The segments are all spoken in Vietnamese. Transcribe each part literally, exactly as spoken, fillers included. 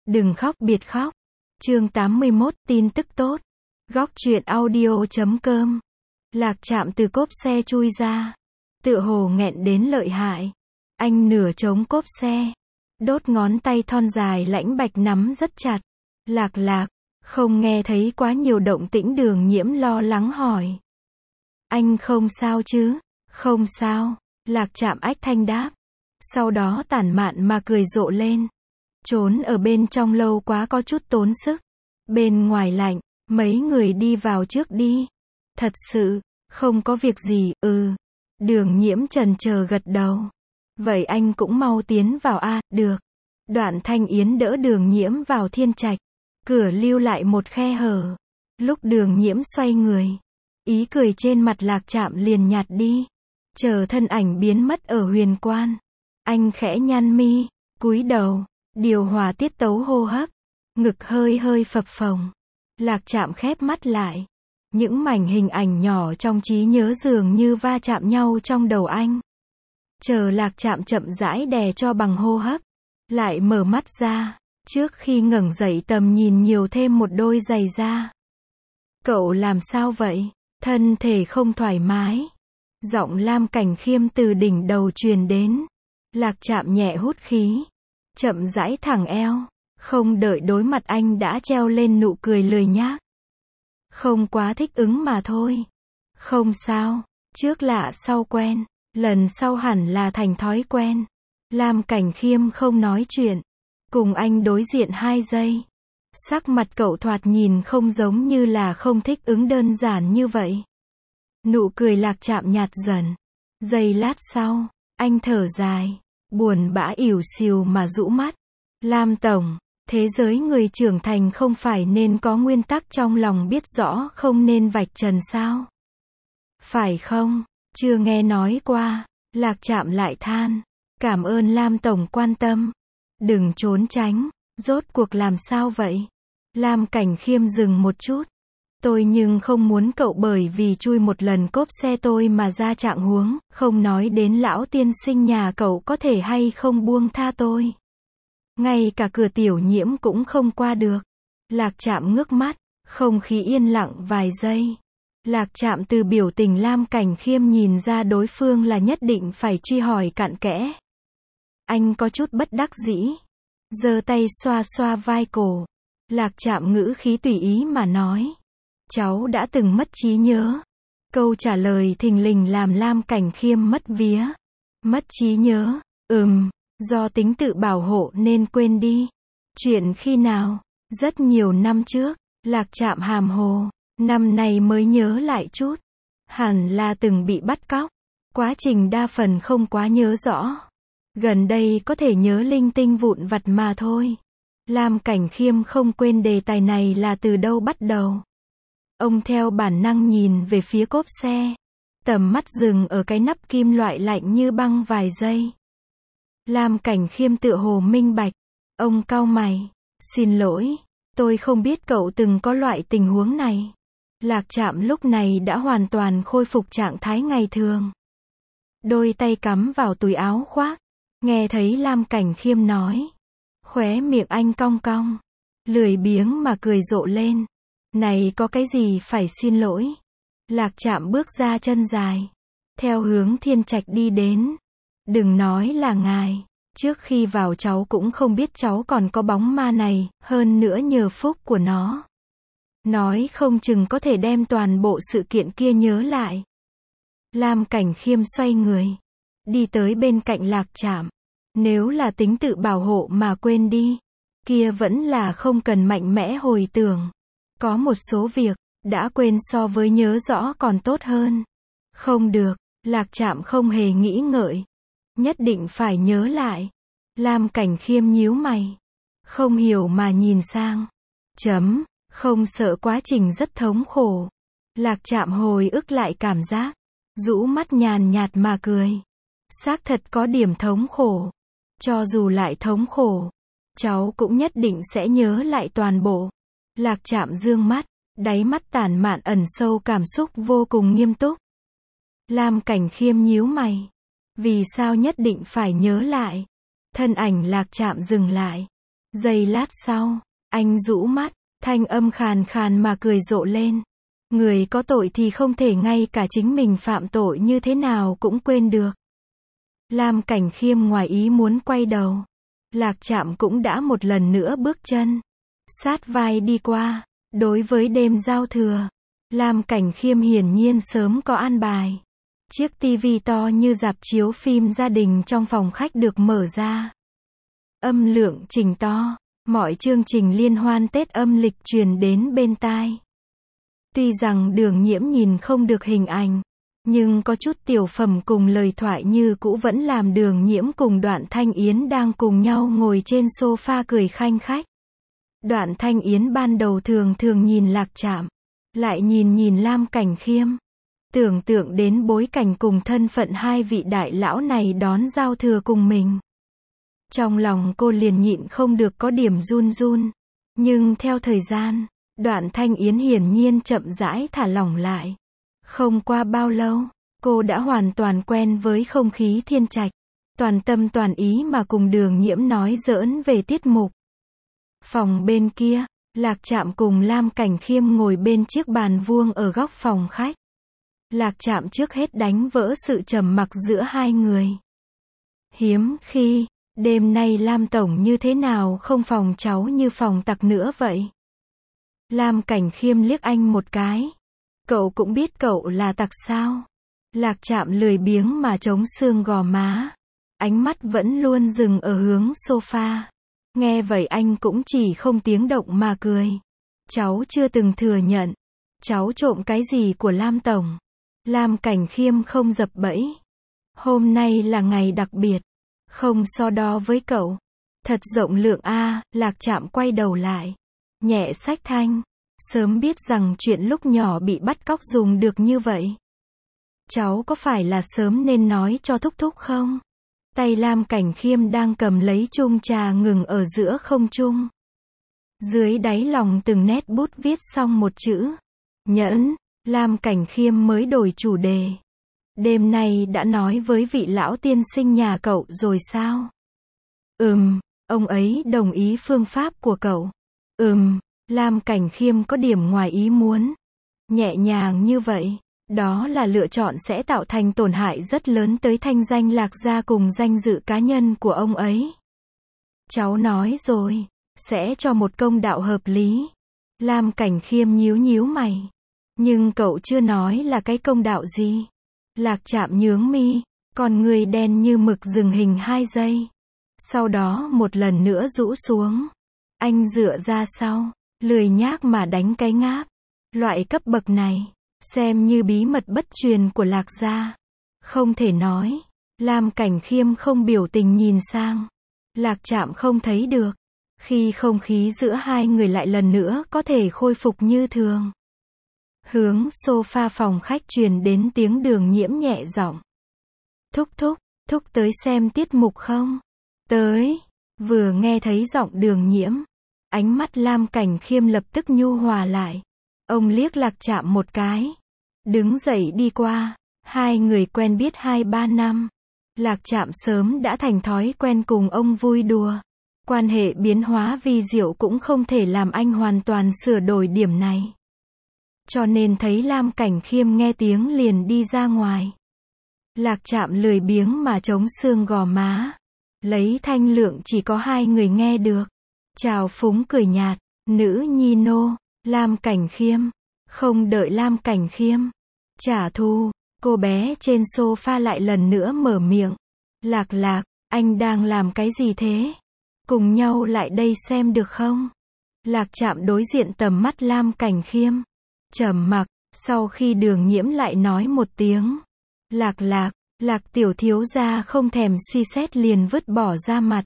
Đừng khóc biệt khóc. Chương tám mươi mốt, tin tức tốt. Góc truyện audio chấm com. Lạc Trạm từ cốp xe chui ra. Tựa hồ nghẹn đến lợi hại. Anh nửa chống cốp xe. Đốt ngón tay thon dài lãnh bạch nắm rất chặt. Lạc lạc, không nghe thấy quá nhiều động tĩnh. Đường Nhiễm lo lắng hỏi. Anh không sao chứ? Không sao. Lạc Trạm ách thanh đáp. Sau đó tản mạn mà cười rộ lên. Trốn ở bên trong lâu quá có chút tốn sức. Bên ngoài lạnh, mấy người đi vào trước đi. Thật sự, không có việc gì, ừ. Đường Nhiễm chần chờ gật đầu. Vậy anh cũng mau tiến vào a, được. Đoạn Thanh Yến đỡ Đường Nhiễm vào thiên trạch. Cửa lưu lại một khe hở. Lúc Đường Nhiễm xoay người, ý cười trên mặt Lạc Trạm liền nhạt đi. Chờ thân ảnh biến mất ở huyền quan. Anh khẽ nhăn mi, cúi đầu, điều hòa tiết tấu hô hấp. Ngực hơi hơi phập phồng. Lạc Trạm khép mắt lại. Những mảnh hình ảnh nhỏ trong trí nhớ dường như va chạm nhau trong đầu anh. Chờ Lạc Trạm chậm rãi đè cho bằng hô hấp. Lại mở mắt ra. Trước khi ngẩng dậy tầm nhìn nhiều thêm một đôi giày da. Cậu làm sao vậy? Thân thể không thoải mái. Giọng Lam Cảnh Khiêm từ đỉnh đầu truyền đến. Lạc Trạm nhẹ hút khí. Chậm rãi thẳng eo. Không đợi đối mặt anh đã treo lên nụ cười lười nhác. Không quá thích ứng mà thôi. Không sao. Trước lạ sau quen. Lần sau hẳn là thành thói quen. Lam Cảnh Khiêm không nói chuyện. Cùng anh đối diện hai giây. Sắc mặt cậu thoạt nhìn không giống như là không thích ứng đơn giản như vậy. Nụ cười Lạc Trạm nhạt dần. Giây lát sau, anh thở dài. Buồn bã ỉu xìu mà rũ mắt. Lam Tổng, thế giới người trưởng thành không phải nên có nguyên tắc trong lòng biết rõ không nên vạch trần sao? Phải không? Chưa nghe nói qua. Lạc Trạm lại than. Cảm ơn Lam Tổng quan tâm. Đừng trốn tránh. Rốt cuộc làm sao vậy? Lam Cảnh Khiêm dừng một chút. Tôi nhưng không muốn cậu bởi vì chui một lần cốp xe tôi mà ra trạng huống, không nói đến lão tiên sinh nhà cậu có thể hay không buông tha tôi. Ngay cả cửa Tiểu Nhiễm cũng không qua được. Lạc Trạm ngước mắt, không khí yên lặng vài giây. Lạc Trạm từ biểu tình Lam Cảnh Khiêm nhìn ra đối phương là nhất định phải truy hỏi cặn kẽ. Anh có chút bất đắc dĩ. Giơ tay xoa xoa vai cổ. Lạc Trạm ngữ khí tùy ý mà nói. Cháu đã từng mất trí nhớ. Câu trả lời thình lình làm Lam Cảnh Khiêm mất vía. Mất trí nhớ, ừm, do tính tự bảo hộ nên quên đi. Chuyện khi nào? Rất nhiều năm trước. Lạc Trạm hàm hồ. Năm nay mới nhớ lại chút. Hẳn là từng bị bắt cóc. Quá trình đa phần không quá nhớ rõ. Gần đây có thể nhớ linh tinh vụn vặt mà thôi. Lam Cảnh Khiêm không quên đề tài này là từ đâu bắt đầu. Ông theo bản năng nhìn về phía cốp xe. Tầm mắt dừng ở cái nắp kim loại lạnh như băng vài giây. Lam Cảnh Khiêm tựa hồ minh bạch. Ông cau mày. Xin lỗi, tôi không biết cậu từng có loại tình huống này. Lạc Trạm lúc này đã hoàn toàn khôi phục trạng thái ngày thường. Đôi tay cắm vào túi áo khoác. Nghe thấy Lam Cảnh Khiêm nói. Khóe miệng anh cong cong. Lười biếng mà cười rộ lên. Này có cái gì phải xin lỗi. Lạc Trạm bước ra chân dài. Theo hướng thiên trạch đi đến. Đừng nói là ngài. Trước khi vào cháu cũng không biết cháu còn có bóng ma này. Hơn nữa nhờ phúc của nó. Nói không chừng có thể đem toàn bộ sự kiện kia nhớ lại. Lam Cảnh Khiêm xoay người. Đi tới bên cạnh Lạc Trạm. Nếu là tính tự bảo hộ mà quên đi. Kia vẫn là không cần mạnh mẽ hồi tưởng. Có một số việc, đã quên so với nhớ rõ còn tốt hơn. Không được, Lạc Trạm không hề nghĩ ngợi. Nhất định phải nhớ lại. Lam Cảnh Khiêm nhíu mày. Không hiểu mà nhìn sang. Chấm, không sợ quá trình rất thống khổ. Lạc Trạm hồi ức lại cảm giác. Rũ mắt nhàn nhạt mà cười. Xác thật có điểm thống khổ. Cho dù lại thống khổ, cháu cũng nhất định sẽ nhớ lại toàn bộ. Lạc Trạm dương mắt, đáy mắt tản mạn ẩn sâu cảm xúc vô cùng nghiêm túc. Lam Cảnh Khiêm nhíu mày. Vì sao nhất định phải nhớ lại? Thân ảnh Lạc Trạm dừng lại. Giây lát sau, anh rũ mắt, thanh âm khàn khàn mà cười rộ lên. Người có tội thì không thể ngay cả chính mình phạm tội như thế nào cũng quên được. Lam Cảnh Khiêm ngoài ý muốn quay đầu. Lạc Trạm cũng đã một lần nữa bước chân sát vai đi qua. Đối với đêm giao thừa, Lam Cảnh Khiêm hiển nhiên sớm có an bài. Chiếc tivi to như rạp chiếu phim gia đình trong phòng khách được mở ra. Âm lượng chỉnh to, mọi chương trình liên hoan Tết âm lịch truyền đến bên tai. Tuy rằng Đường Nhiễm nhìn không được hình ảnh, nhưng có chút tiểu phẩm cùng lời thoại như cũ vẫn làm Đường Nhiễm cùng Đoạn Thanh Yến đang cùng nhau ngồi trên sofa cười khanh khách. Đoạn Thanh Yến ban đầu thường thường nhìn Lạc Trạm, lại nhìn nhìn Lam Cảnh Khiêm. Tưởng tượng đến bối cảnh cùng thân phận hai vị đại lão này đón giao thừa cùng mình. Trong lòng cô liền nhịn không được có điểm run run. Nhưng theo thời gian, Đoạn Thanh Yến hiển nhiên chậm rãi thả lỏng lại. Không qua bao lâu, cô đã hoàn toàn quen với không khí thiên trạch. Toàn tâm toàn ý mà cùng Đường Nhiễm nói giỡn về tiết mục. Phòng bên kia, Lạc Trạm cùng Lam Cảnh Khiêm ngồi bên chiếc bàn vuông ở góc phòng khách. Lạc Trạm trước hết đánh vỡ sự trầm mặc giữa hai người. Hiếm khi, đêm nay Lam Tổng như thế nào không phòng cháu như phòng tặc nữa vậy? Lam Cảnh Khiêm liếc anh một cái. Cậu cũng biết cậu là tặc sao? Lạc Trạm lười biếng mà chống xương gò má. Ánh mắt vẫn luôn dừng ở hướng sofa. Nghe vậy anh cũng chỉ không tiếng động mà cười. Cháu chưa từng thừa nhận. Cháu trộm cái gì của Lam Tổng? Lam Cảnh Khiêm không dập bẫy. Hôm nay là ngày đặc biệt. Không so đo với cậu. Thật rộng lượng a. Lạc Trạm quay đầu lại. Nhẹ sách thanh. Sớm biết rằng chuyện lúc nhỏ bị bắt cóc dùng được như vậy. Cháu có phải là sớm nên nói cho thúc thúc không? Tay Lam Cảnh Khiêm đang cầm lấy chung trà ngừng ở giữa không trung. Dưới đáy lòng từng nét bút viết xong một chữ. Nhẫn. Lam Cảnh Khiêm mới đổi chủ đề. Đêm nay đã nói với vị lão tiên sinh nhà cậu rồi sao? Ừm, ông ấy đồng ý phương pháp của cậu. Ừm, Lam Cảnh Khiêm có điểm ngoài ý muốn. Nhẹ nhàng như vậy, đó là lựa chọn sẽ tạo thành tổn hại rất lớn tới thanh danh Lạc gia cùng danh dự cá nhân của ông ấy. Cháu nói rồi, sẽ cho một công đạo hợp lý. Lam Cảnh Khiêm nhíu nhíu mày. Nhưng cậu chưa nói là cái công đạo gì. Lạc Trạm nhướng mi, con người đen như mực dừng hình hai giây. Sau đó một lần nữa rũ xuống. Anh dựa ra sau, lười nhác mà đánh cái ngáp. Loại cấp bậc này, xem như bí mật bất truyền của Lạc gia. Không thể nói. Lam Cảnh Khiêm không biểu tình nhìn sang. Lạc Trạm không thấy được. Khi không khí giữa hai người lại lần nữa có thể khôi phục như thường. Hướng sofa phòng khách truyền đến tiếng Đường Nhiễm nhẹ giọng. Thúc thúc, thúc tới xem tiết mục không? Tới. Vừa nghe thấy giọng Đường Nhiễm, ánh mắt Lam Cảnh Khiêm lập tức nhu hòa lại. Ông liếc Lạc Trạm một cái. Đứng dậy đi qua. Hai người quen biết hai ba năm. Lạc Trạm sớm đã thành thói quen cùng ông vui đùa. Quan hệ biến hóa vi diệu cũng không thể làm anh hoàn toàn sửa đổi điểm này. Cho nên thấy Lam Cảnh Khiêm nghe tiếng liền đi ra ngoài. Lạc Trạm lười biếng mà chống xương gò má. Lấy thanh lượng chỉ có hai người nghe được. Chào phúng cười nhạt. Nữ nhi nô. Lam Cảnh Khiêm. Không đợi Lam Cảnh Khiêm trả thù, cô bé trên sofa lại lần nữa mở miệng. Lạc Lạc, anh đang làm cái gì thế? Cùng nhau lại đây xem được không? Lạc Trạm đối diện tầm mắt Lam Cảnh Khiêm. Trầm mặc, sau khi Đường Nhiễm lại nói một tiếng. Lạc Lạc, Lạc tiểu thiếu gia không thèm suy xét liền vứt bỏ ra mặt.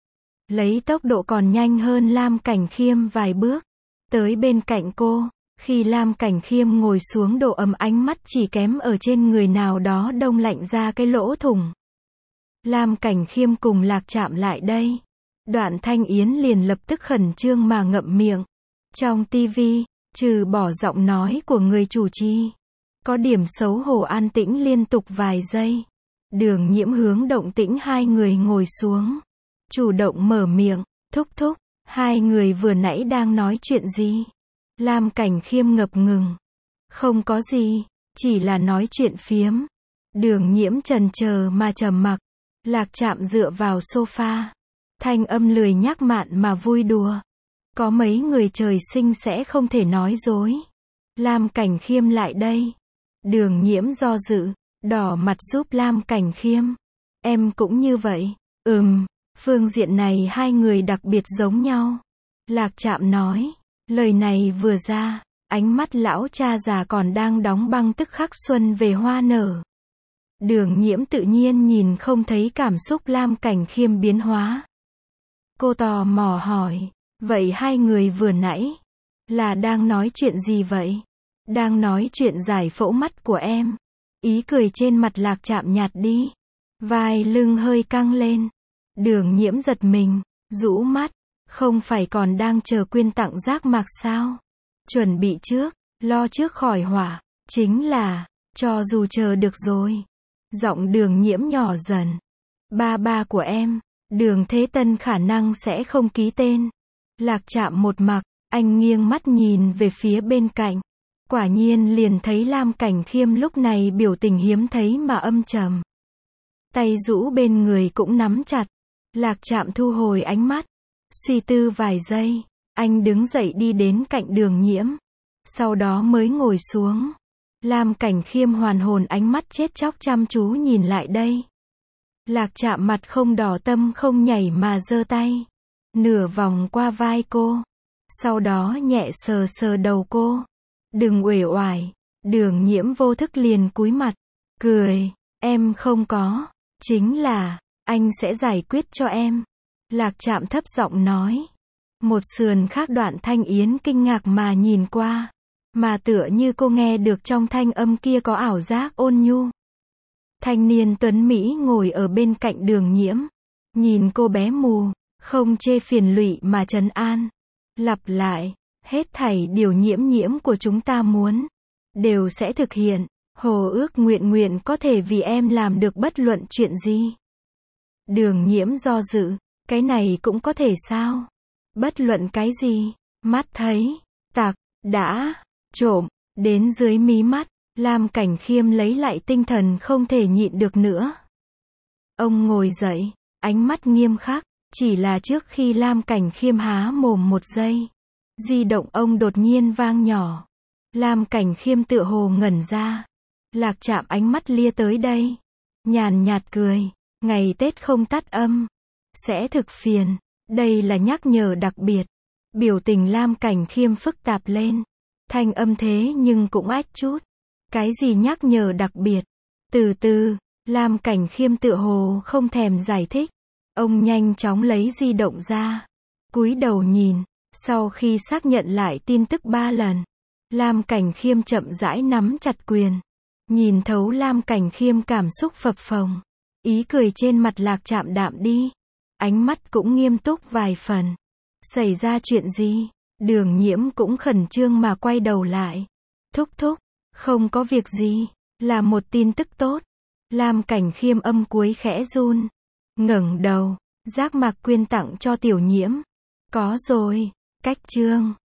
Lấy tốc độ còn nhanh hơn Lam Cảnh Khiêm vài bước. Tới bên cạnh cô, khi Lam Cảnh Khiêm ngồi xuống độ ấm ánh mắt chỉ kém ở trên người nào đó đông lạnh ra cái lỗ thủng. Lam Cảnh Khiêm cùng Lạc Trạm lại đây. Đoạn Thanh Yến liền lập tức khẩn trương mà ngậm miệng. Trong tivi, trừ bỏ giọng nói của người chủ trì, có điểm xấu hổ an tĩnh liên tục vài giây. Đường Nhiễm hướng động tĩnh hai người ngồi xuống. Chủ động mở miệng, thúc thúc, Hai người vừa nãy đang nói chuyện gì? Lam Cảnh Khiêm ngập ngừng. Không có gì, chỉ là nói chuyện phiếm. Đường Nhiễm trần chờ mà trầm mặc. Lạc Trạm dựa vào sofa. Thanh âm lười nhác mạn mà vui đùa. Có mấy người trời sinh sẽ không thể nói dối. Lam Cảnh Khiêm lại đây. Đường Nhiễm do dự, đỏ mặt giúp Lam Cảnh Khiêm. Em cũng như vậy. Ừm, phương diện này hai người đặc biệt giống nhau. Lạc Trạm nói. Lời này vừa ra, ánh mắt lão cha già còn đang đóng băng tức khắc xuân về hoa nở. Đường Nhiễm tự nhiên nhìn không thấy cảm xúc Lam Cảnh Khiêm biến hóa. Cô tò mò hỏi, vậy hai người vừa nãy, là đang nói chuyện gì vậy? Đang nói chuyện giải phẫu mắt của em. Ý cười trên mặt Lạc Trạm nhạt đi. Vai lưng hơi căng lên. Đường Nhiễm giật mình, rũ mắt. Không phải còn đang chờ quyên tặng giác mạc sao? Chuẩn bị trước, lo trước khỏi họa. Chính là, cho dù chờ được rồi. Giọng Đường Nhiễm nhỏ dần. Ba ba của em, Đường Thế Tân khả năng sẽ không ký tên. Lạc Trạm một mặc, anh nghiêng mắt nhìn về phía bên cạnh. Quả nhiên liền thấy Lam Cảnh Khiêm lúc này biểu tình hiếm thấy mà âm trầm. Tay rũ bên người cũng nắm chặt. Lạc Trạm thu hồi ánh mắt. Suy tư vài giây, anh đứng dậy đi đến cạnh Đường Nhiễm. Sau đó mới ngồi xuống. Lam Cảnh Khiêm hoàn hồn ánh mắt chết chóc chăm chú nhìn lại đây. Lạc Trạm mặt không đỏ tâm không nhảy mà giơ tay. Nửa vòng qua vai cô. Sau đó nhẹ sờ sờ đầu cô. Đừng uể oải. Đường Nhiễm vô thức liền cúi mặt. Cười, em không có. Chính là, anh sẽ giải quyết cho em. Lạc Trạm thấp giọng nói. Một sườn khác Đoạn Thanh Yến kinh ngạc mà nhìn qua. Mà tựa như cô nghe được trong thanh âm kia có ảo giác ôn nhu. Thanh niên tuấn Mỹ ngồi ở bên cạnh Đường Nhiễm. Nhìn cô bé mù, không chê phiền lụy mà trấn an. Lặp lại, hết thảy điều Nhiễm Nhiễm của chúng ta muốn. Đều sẽ thực hiện. Hồ ước nguyện nguyện có thể vì em làm được bất luận chuyện gì. Đường Nhiễm do dự. Cái này cũng có thể sao? Bất luận cái gì? Mắt thấy, tặc, đã, trộm, đến dưới mí mắt, Lam Cảnh Khiêm lấy lại tinh thần không thể nhịn được nữa. Ông ngồi dậy, ánh mắt nghiêm khắc, chỉ là trước khi Lam Cảnh Khiêm há mồm một giây. Di động ông đột nhiên vang nhỏ. Lam Cảnh Khiêm tựa hồ ngẩn ra. Lạc Trạm ánh mắt lia tới đây. Nhàn nhạt cười, ngày Tết không tắt âm. Sẽ thực phiền. Đây là nhắc nhở đặc biệt. Biểu tình Lam Cảnh Khiêm phức tạp lên. Thanh âm thế nhưng cũng ách chút. Cái gì nhắc nhở đặc biệt? Từ từ, Lam Cảnh Khiêm tựa hồ không thèm giải thích. Ông nhanh chóng lấy di động ra. Cúi đầu nhìn. Sau khi xác nhận lại tin tức ba lần. Lam Cảnh Khiêm chậm rãi nắm chặt quyền. Nhìn thấu Lam Cảnh Khiêm cảm xúc phập phồng. Ý cười trên mặt Lạc Trạm đạm đi. Ánh mắt cũng nghiêm túc vài phần. Xảy ra chuyện gì? Đường Nhiễm cũng khẩn trương mà quay đầu lại. Thúc thúc, không có việc gì, là một tin tức tốt. Lam Cảnh Khiêm âm cuối khẽ run. Ngẩng đầu, giác mạc quyên tặng cho Tiểu Nhiễm. Có rồi, cách chương.